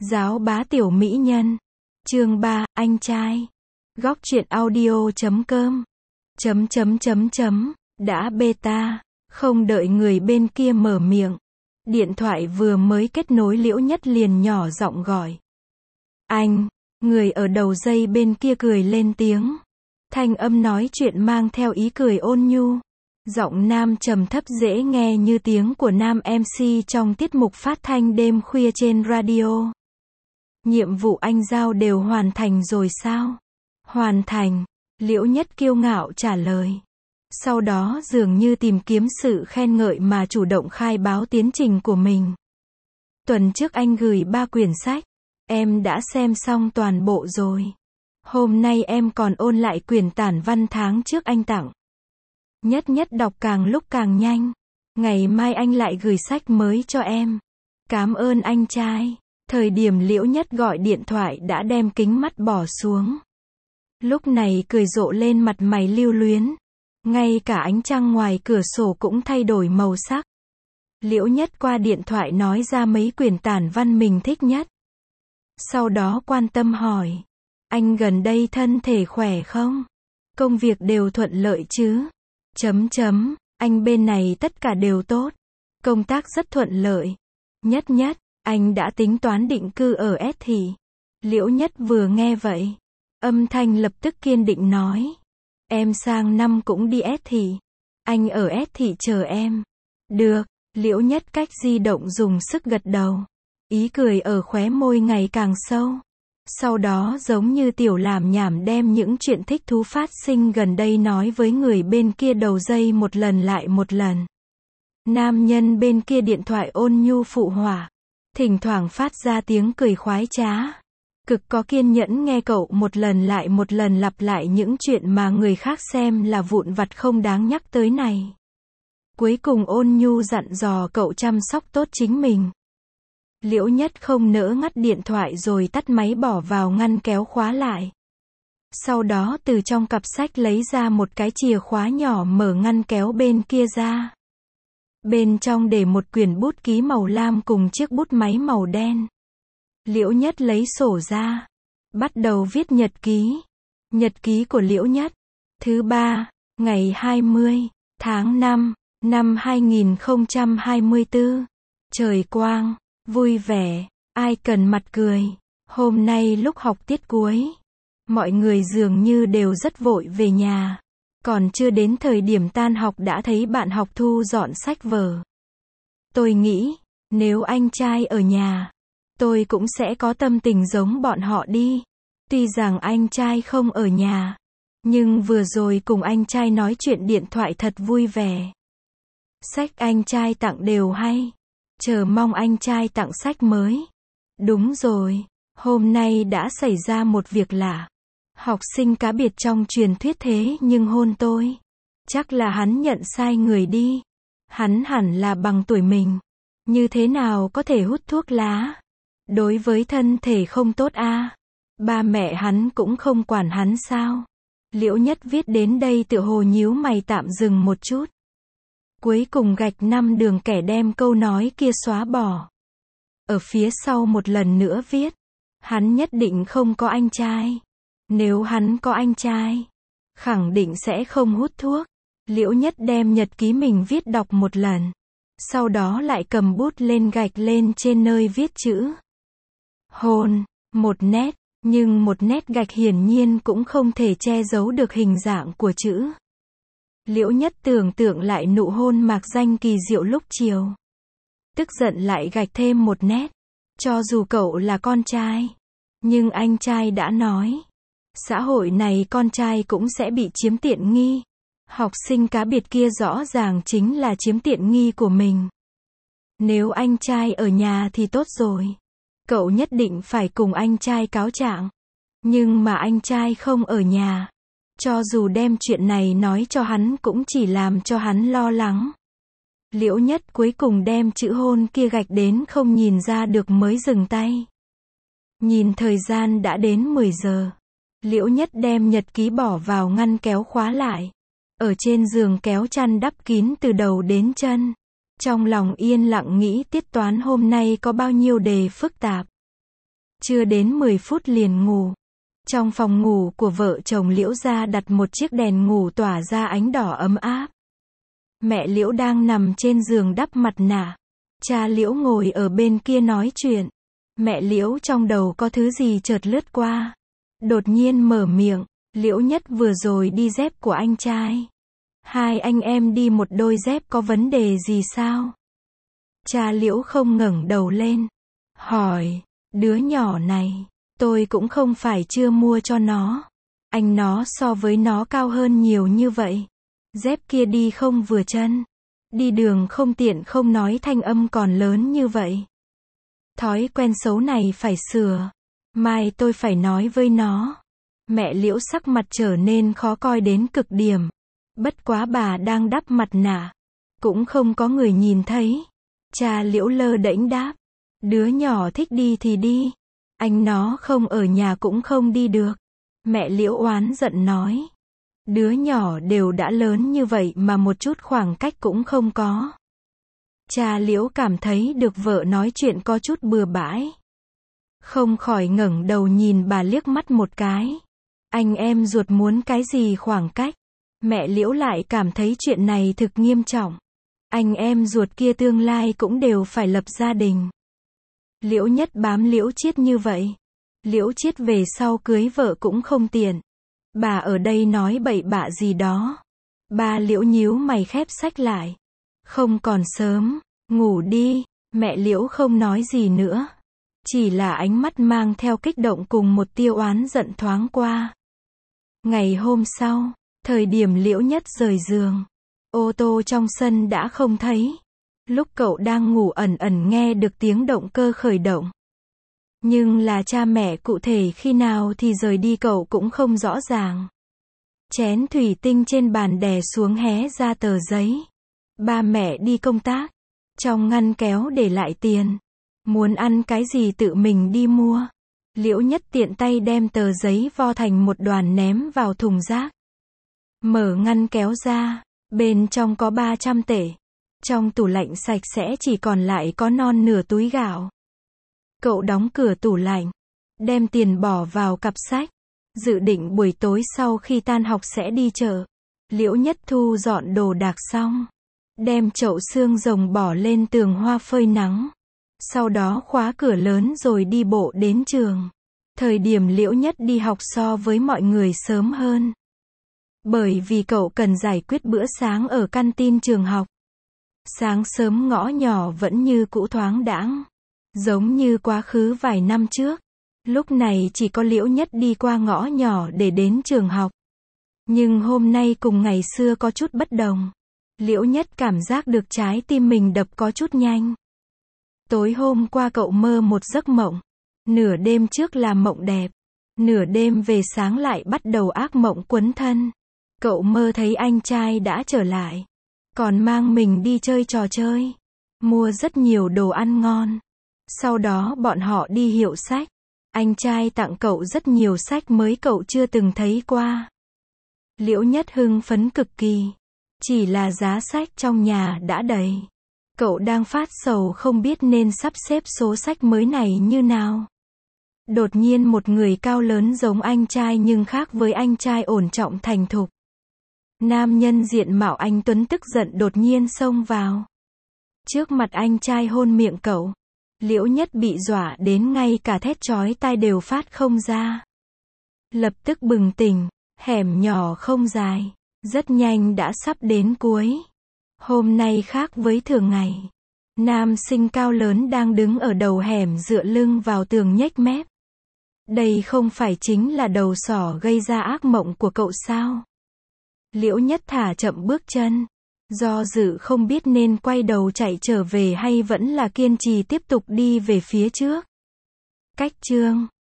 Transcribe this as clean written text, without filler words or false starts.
Giáo bá tiểu mỹ nhân. Chương 3, anh trai. Góc truyện audio.com. Đã beta. Không đợi người bên kia mở miệng. Điện thoại vừa mới kết nối, Liễu Nhất liền nhỏ giọng gọi. Anh. Người ở đầu dây bên kia cười lên tiếng. Thanh âm nói chuyện mang theo ý cười ôn nhu. Giọng nam trầm thấp dễ nghe như tiếng của nam MC trong tiết mục phát thanh đêm khuya trên radio. Nhiệm vụ anh giao đều hoàn thành rồi sao? Hoàn thành. Liễu Nhất kiêu ngạo trả lời. Sau đó dường như tìm kiếm sự khen ngợi mà chủ động khai báo tiến trình của mình. Tuần trước anh gửi 3 quyển sách. Em đã xem xong toàn bộ rồi. Hôm nay em còn ôn lại quyển tản văn tháng trước anh tặng. Nhất Nhất đọc càng lúc càng nhanh. Ngày mai anh lại gửi sách mới cho em. Cảm ơn anh trai. Thời điểm Liễu Nhất gọi điện thoại đã đem kính mắt bỏ xuống. Lúc này cười rộ lên, mặt mày lưu luyến. Ngay cả ánh trăng ngoài cửa sổ cũng thay đổi màu sắc. Liễu Nhất qua điện thoại nói ra mấy quyển tản văn mình thích nhất. Sau đó quan tâm hỏi. Anh gần đây thân thể khỏe không? Công việc đều thuận lợi chứ? Anh bên này tất cả đều tốt. Công tác rất thuận lợi. Nhất Nhất, anh đã tính toán định cư ở S thị. Liễu Nhất vừa nghe vậy. Âm thanh lập tức kiên định nói. Em sang năm cũng đi S thị. Anh ở S thị chờ em. Được. Liễu Nhất cách di động dùng sức gật đầu. Ý cười ở khóe môi ngày càng sâu. Sau đó giống như tiểu làm nhảm đem những chuyện thích thú phát sinh gần đây nói với người bên kia đầu dây một lần lại một lần. Nam nhân bên kia điện thoại ôn nhu phụ họa. Thỉnh thoảng phát ra tiếng cười khoái trá. Cực có kiên nhẫn nghe cậu một lần lại một lần lặp lại những chuyện mà người khác xem là vụn vặt không đáng nhắc tới này. Cuối cùng ôn nhu dặn dò cậu chăm sóc tốt chính mình. Liễu Nhất không nỡ ngắt điện thoại rồi tắt máy bỏ vào ngăn kéo khóa lại. Sau đó từ trong cặp sách lấy ra một cái chìa khóa nhỏ, mở ngăn kéo bên kia ra. Bên trong để một quyển bút ký màu lam cùng chiếc bút máy màu đen. Liễu Nhất lấy sổ ra. Bắt đầu viết nhật ký. Nhật ký của Liễu Nhất. Thứ 3, ngày 20, tháng 5, năm 2024. Trời quang. Vui vẻ, ai cần mặt cười. Hôm nay lúc học tiết cuối, mọi người dường như đều rất vội về nhà. Còn chưa đến thời điểm tan học đã thấy bạn học thu dọn sách vở. Tôi nghĩ, nếu anh trai ở nhà, tôi cũng sẽ có tâm tình giống bọn họ đi. Tuy rằng anh trai không ở nhà, nhưng vừa rồi cùng anh trai nói chuyện điện thoại thật vui vẻ. Sách anh trai tặng đều hay. Chờ mong anh trai tặng sách mới. Đúng rồi, hôm nay đã xảy ra một việc lạ. Học sinh cá biệt trong truyền thuyết thế nhưng hôn tôi. Chắc là hắn nhận sai người đi. Hắn hẳn là bằng tuổi mình. Như thế nào có thể hút thuốc lá? Đối với thân thể không tốt à? Ba mẹ hắn cũng không quản hắn sao? Liễu Nhất viết đến đây tựa hồ nhíu mày tạm dừng một chút. Cuối cùng gạch 5 đường kẻ đem câu nói kia xóa bỏ. Ở phía sau một lần nữa viết. Hắn nhất định không có anh trai. Nếu hắn có anh trai, khẳng định sẽ không hút thuốc. Liễu Nhất đem nhật ký mình viết đọc một lần. Sau đó lại cầm bút lên gạch lên trên nơi viết chữ. Hôn, một nét, nhưng một nét gạch hiển nhiên cũng không thể che giấu được hình dạng của chữ. Liễu Nhất tưởng tượng lại nụ hôn mạc danh kỳ diệu lúc chiều. Tức giận lại gạch thêm một nét. Cho dù cậu là con trai, nhưng anh trai đã nói. Xã hội này con trai cũng sẽ bị chiếm tiện nghi. Học sinh cá biệt kia rõ ràng chính là chiếm tiện nghi của mình. Nếu anh trai ở nhà thì tốt rồi. Cậu nhất định phải cùng anh trai cáo trạng. Nhưng mà anh trai không ở nhà. Cho dù đem chuyện này nói cho hắn cũng chỉ làm cho hắn lo lắng. Liễu Nhất cuối cùng đem chữ hôn kia gạch đến không nhìn ra được mới dừng tay. Nhìn thời gian đã đến 10 giờ. Liễu Nhất đem nhật ký bỏ vào ngăn kéo khóa lại. Ở trên giường kéo chăn đắp kín từ đầu đến chân. Trong lòng yên lặng nghĩ tiết toán hôm nay có bao nhiêu đề phức tạp. Chưa đến 10 phút liền ngủ. Trong phòng ngủ của vợ chồng Liễu gia đặt một chiếc đèn ngủ tỏa ra ánh đỏ ấm áp. Mẹ Liễu đang nằm trên giường đắp mặt nạ. Cha Liễu ngồi ở bên kia nói chuyện. Mẹ Liễu trong đầu có thứ gì chợt lướt qua. Đột nhiên mở miệng, Liễu Nhất vừa rồi đi dép của anh trai. Hai anh em đi một đôi dép có vấn đề gì sao? Cha Liễu không ngẩng đầu lên. Hỏi, đứa nhỏ này, tôi cũng không phải chưa mua cho nó. Anh nó so với nó cao hơn nhiều như vậy. Dép kia đi không vừa chân. Đi đường không tiện, không nói thanh âm còn lớn như vậy. Thói quen xấu này phải sửa. Mai tôi phải nói với nó. Mẹ Liễu sắc mặt trở nên khó coi đến cực điểm. Bất quá bà đang đắp mặt nạ. Cũng không có người nhìn thấy. Cha Liễu lơ đễnh đáp. Đứa nhỏ thích đi thì đi. Anh nó không ở nhà cũng không đi được. Mẹ Liễu oán giận nói. Đứa nhỏ đều đã lớn như vậy mà một chút khoảng cách cũng không có. Cha Liễu cảm thấy được vợ nói chuyện có chút bừa bãi. Không khỏi ngẩng đầu nhìn bà liếc mắt một cái. Anh em ruột muốn cái gì khoảng cách. Mẹ Liễu lại cảm thấy chuyện này thực nghiêm trọng. Anh em ruột kia tương lai cũng đều phải lập gia đình. Liễu Nhất bám Liễu Chiết như vậy. Liễu Chiết về sau cưới vợ cũng không tiện. Bà ở đây nói bậy bạ gì đó. Ba Liễu nhíu mày khép sách lại. Không còn sớm, ngủ đi. Mẹ Liễu không nói gì nữa. Chỉ là ánh mắt mang theo kích động cùng một tia oán giận thoáng qua. Ngày hôm sau, thời điểm Liễu Nhất rời giường, ô tô trong sân đã không thấy. Lúc cậu đang ngủ ẩn ẩn nghe được tiếng động cơ khởi động. Nhưng là cha mẹ cụ thể khi nào thì rời đi cậu cũng không rõ ràng. Chén thủy tinh trên bàn đè xuống hé ra tờ giấy. Ba mẹ đi công tác. Trong ngăn kéo để lại tiền. Muốn ăn cái gì tự mình đi mua. Liễu Nhất tiện tay đem tờ giấy vo thành một đoàn ném vào thùng rác. Mở ngăn kéo ra. Bên trong có 300 tệ. Trong tủ lạnh sạch sẽ chỉ còn lại có non nửa túi gạo. Cậu đóng cửa tủ lạnh. Đem tiền bỏ vào cặp sách. Dự định buổi tối sau khi tan học sẽ đi chợ. Liễu Nhất thu dọn đồ đạc xong. Đem chậu xương rồng bỏ lên tường hoa phơi nắng. Sau đó khóa cửa lớn rồi đi bộ đến trường. Thời điểm Liễu Nhất đi học so với mọi người sớm hơn. Bởi vì cậu cần giải quyết bữa sáng ở canteen trường học. Sáng sớm ngõ nhỏ vẫn như cũ thoáng đãng. Giống như quá khứ vài năm trước. Lúc này chỉ có Liễu Nhất đi qua ngõ nhỏ để đến trường học. Nhưng hôm nay cùng ngày xưa có chút bất đồng. Liễu Nhất cảm giác được trái tim mình đập có chút nhanh. Tối hôm qua cậu mơ một giấc mộng. Nửa đêm trước là mộng đẹp. Nửa đêm về sáng lại bắt đầu ác mộng quấn thân. Cậu mơ thấy anh trai đã trở lại. Còn mang mình đi chơi trò chơi. Mua rất nhiều đồ ăn ngon. Sau đó bọn họ đi hiệu sách. Anh trai tặng cậu rất nhiều sách mới cậu chưa từng thấy qua. Liễu Nhất hưng phấn cực kỳ. Chỉ là giá sách trong nhà đã đầy. Cậu đang phát sầu không biết nên sắp xếp số sách mới này như nào. Đột nhiên một người cao lớn giống anh trai nhưng khác với anh trai ổn trọng thành thục. Nam nhân diện mạo anh tuấn tức giận đột nhiên xông vào. Trước mặt anh trai hôn miệng cậu. Liễu Nhất bị dọa đến ngay cả thét chói tai đều phát không ra. Lập tức bừng tỉnh, hẻm nhỏ không dài, rất nhanh đã sắp đến cuối. Hôm nay khác với thường ngày. Nam sinh cao lớn đang đứng ở đầu hẻm dựa lưng vào tường nhếch mép. Đây không phải chính là đầu sỏ gây ra ác mộng của cậu sao? Liễu Nhất thả chậm bước chân. Do dự không biết nên quay đầu chạy trở về hay vẫn là kiên trì tiếp tục đi về phía trước. Cách chương